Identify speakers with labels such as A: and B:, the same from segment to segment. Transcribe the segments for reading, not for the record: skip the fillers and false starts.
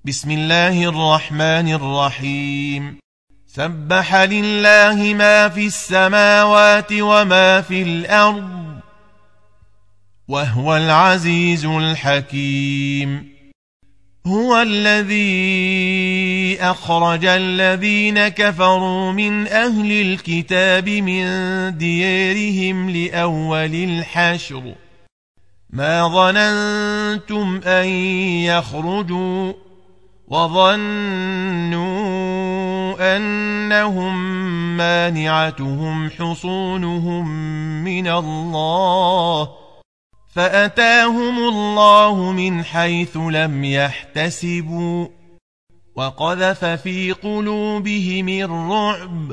A: بسم الله الرحمن الرحيم. سبح لله ما في السماوات وما في الأرض وهو العزيز الحكيم. هو الذي أخرج الذين كفروا من أهل الكتاب من ديارهم لأول الحشر ما ظننتم أن يخرجوا وظنوا أنهم مانعتهم حصونهم من الله فأتاهم الله من حيث لم يحتسبوا وقذف في قلوبهم الرعب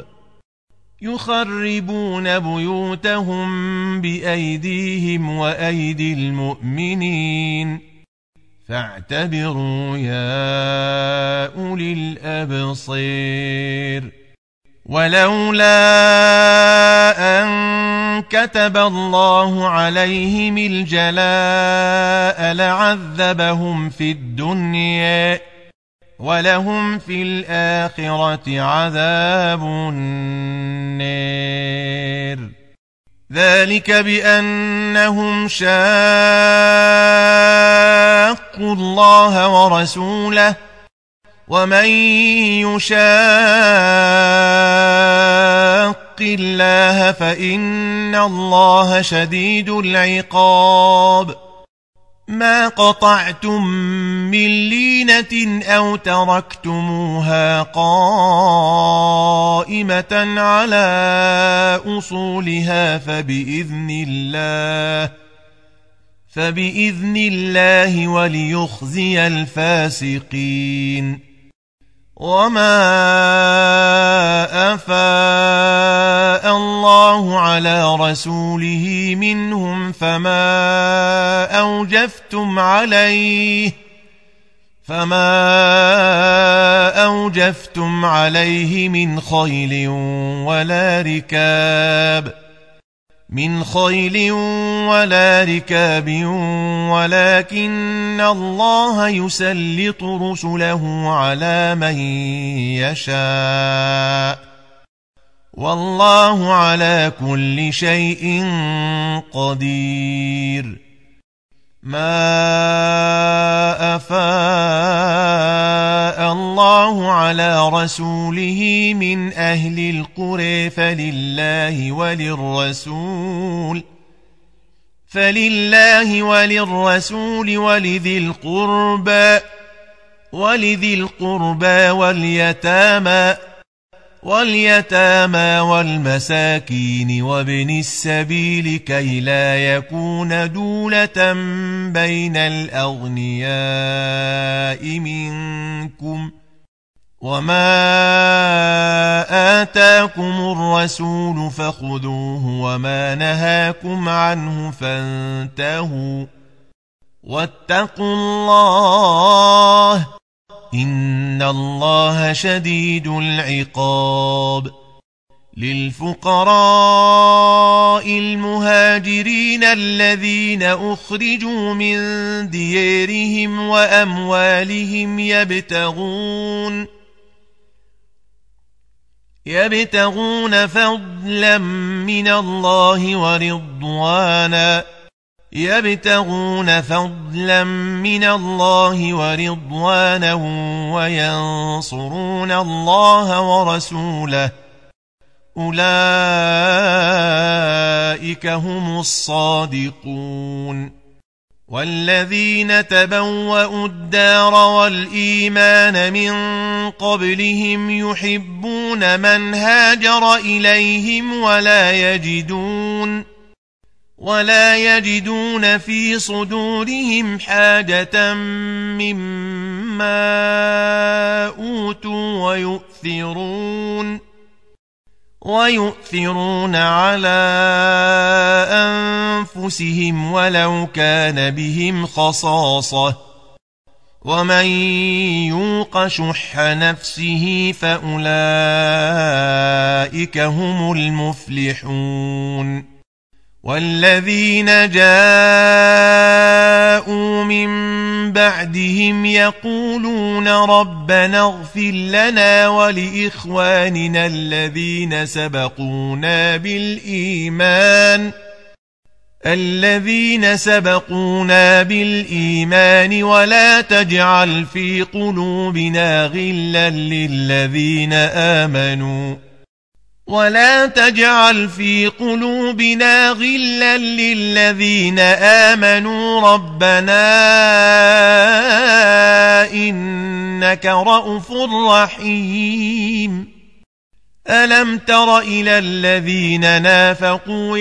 A: يخربون بيوتهم بأيديهم وأيدي المؤمنين فاعتبروا يا أولي الأبصير. ولولا أن كتب الله عليهم الجلاء لعذبهم في الدنيا ولهم في الآخرة عذاب النار. ذلك بأنهم شاقوا الله ورسوله ومن يشاق الله فإن الله شديد العقاب. ما قطعتم من لينة أو تركتموها قائمة على أصولها فبإذن الله وليخزي الفاسقين. وما أفاء الله على رسوله منهم فما أوجفتم عليه من خيل ولا ركاب ولكن الله يسلط رسله على من يشاء والله على كل شيء قدير. ما أفاء الله على رسوله من أهل القرى فلله وللرسول ولذي القربى واليتامى والمساكين وابن السبيل كي لا يكون دولة بين الأغنياء منكم. وما آتاكم الرسول فخذوه وما نهاكم عنه فانتهوا واتقوا الله إن الله شديد العقاب. للفقراء المهاجرين الذين أخرجوا من ديارهم وأموالهم يبتغون فضلا من الله ورضوانا وينصرون الله ورسوله أولئك هم الصادقون. والذين تبوأوا الدار والإيمان من قبلهم يحبون من هاجر إليهم ولا يجدون في صدورهم حاجة مما أوتوا ويؤثرون على أنفسهم ولو كان بهم خصاصة ومن يوق شح نفسه فأولئك هم المفلحون. والذين جاءوا من بعدهم يقولون ربنا اغفر لنا ولإخواننا الذين سبقونا بالإيمان ولا تجعل في قلوبنا غلا للذين آمنوا ربنا إنك رؤوف رحيم. ألم تر إلى الذين نافقوا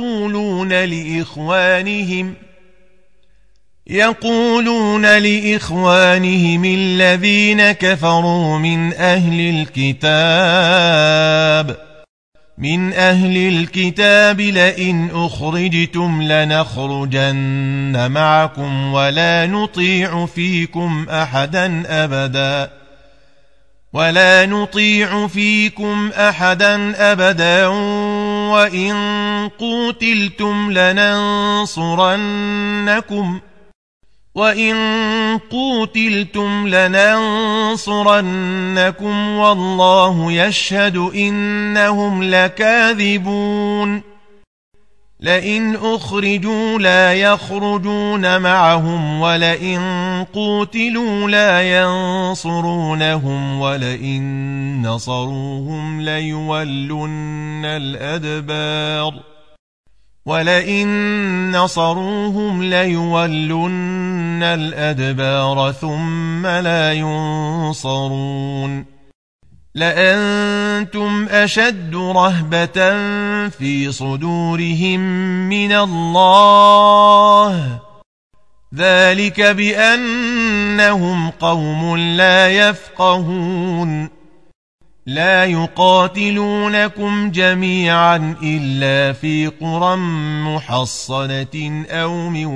A: يقولون لإخوانهم الذين كفروا من أهل الكتاب لئن أخرجتم لنخرجن معكم ولا نطيع فيكم أحدا وإن قوتلتم لننصرنكم والله يشهد إنهم لكاذبون. لئن أخرجوا لا يخرجون معهم ولئن قوتلوا لا ينصرونهم ولئن نصروهم ليولن الأدبار ثم لا ينصرون. لأنتم أشد رهبة في صدورهم من الله ذلك بأنهم قوم لا يفقهون. لا يقاتلونكم جميعا إلا في قرى محصنة أو من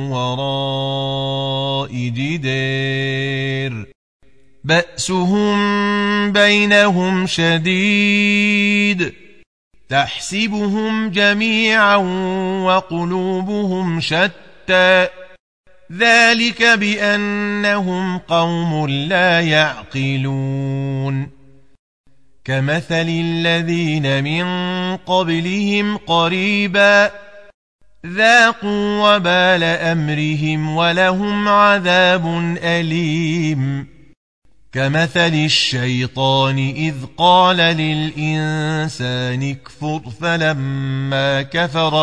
A: وراء جدار بأسهم بينهم شديد تحسبهم جميعا وقلوبهم شتى ذلك بأنهم قوم لا يعقلون. كمثل الذين من قبلهم قريبا ذاقوا وبال أمرهم ولهم عذاب أليم. كمثل الشيطان إذ قال للإنسان اكفر فلما كفر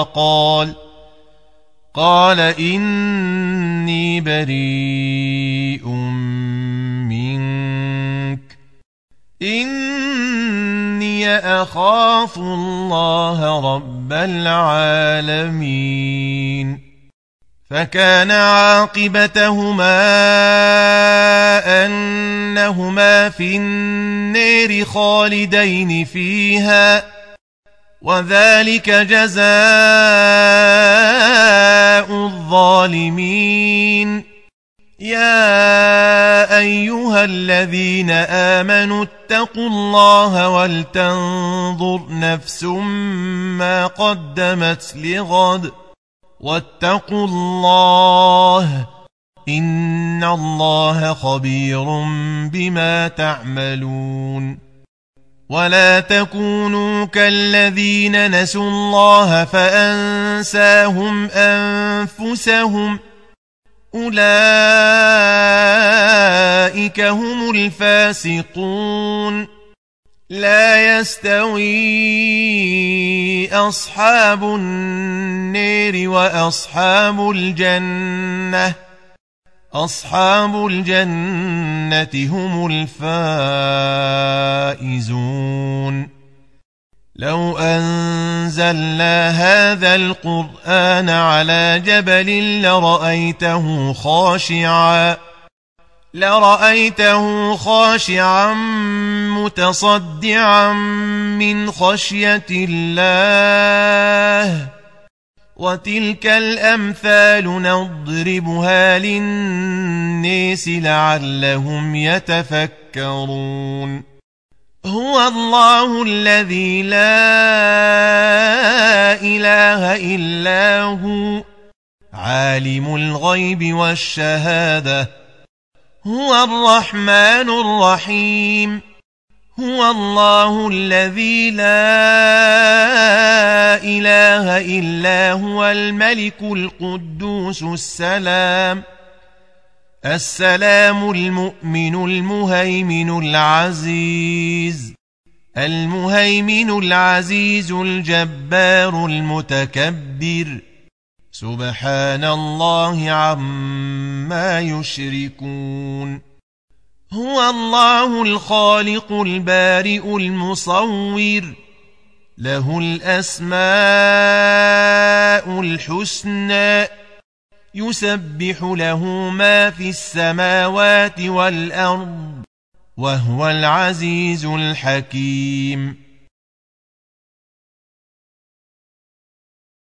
A: قال إني بريء منك إني أخاف الله رب العالمين. فكان عاقبتهما أنهما في النار خالدين فيها وذلك جزاء الظالمين. يا أيها الذين آمنوا اتقوا الله ولتنظر نفس ما قدمت لغد واتقوا الله إن الله خبير بما تعملون. ولا تكونوا كالذين نسوا الله فأنساهم أنفسهم أولئك هم الفاسقون. لا يستوي أصحاب النار وأصحاب الجنة أصحاب الجنة هم الفائزون. لو أنزلنا هذا القرآن على جبل لرأيته خاشعا متصدعا من خشية الله. وتلك الأمثال نضربها للناس لعلهم يتفكرون. هو الله الذي لا إله إلا هو عالم الغيب والشهادة هو الرحمن الرحيم هو الله الذي لا إله إلا هو الملك القدوس السلام المؤمن المهيمن العزيز الجبار المتكبر سبحان الله عما يشركون هو الله الخالق البارئ المصور له الأسماء الحسنى يسبح له ما في السماوات والأرض وهو العزيز الحكيم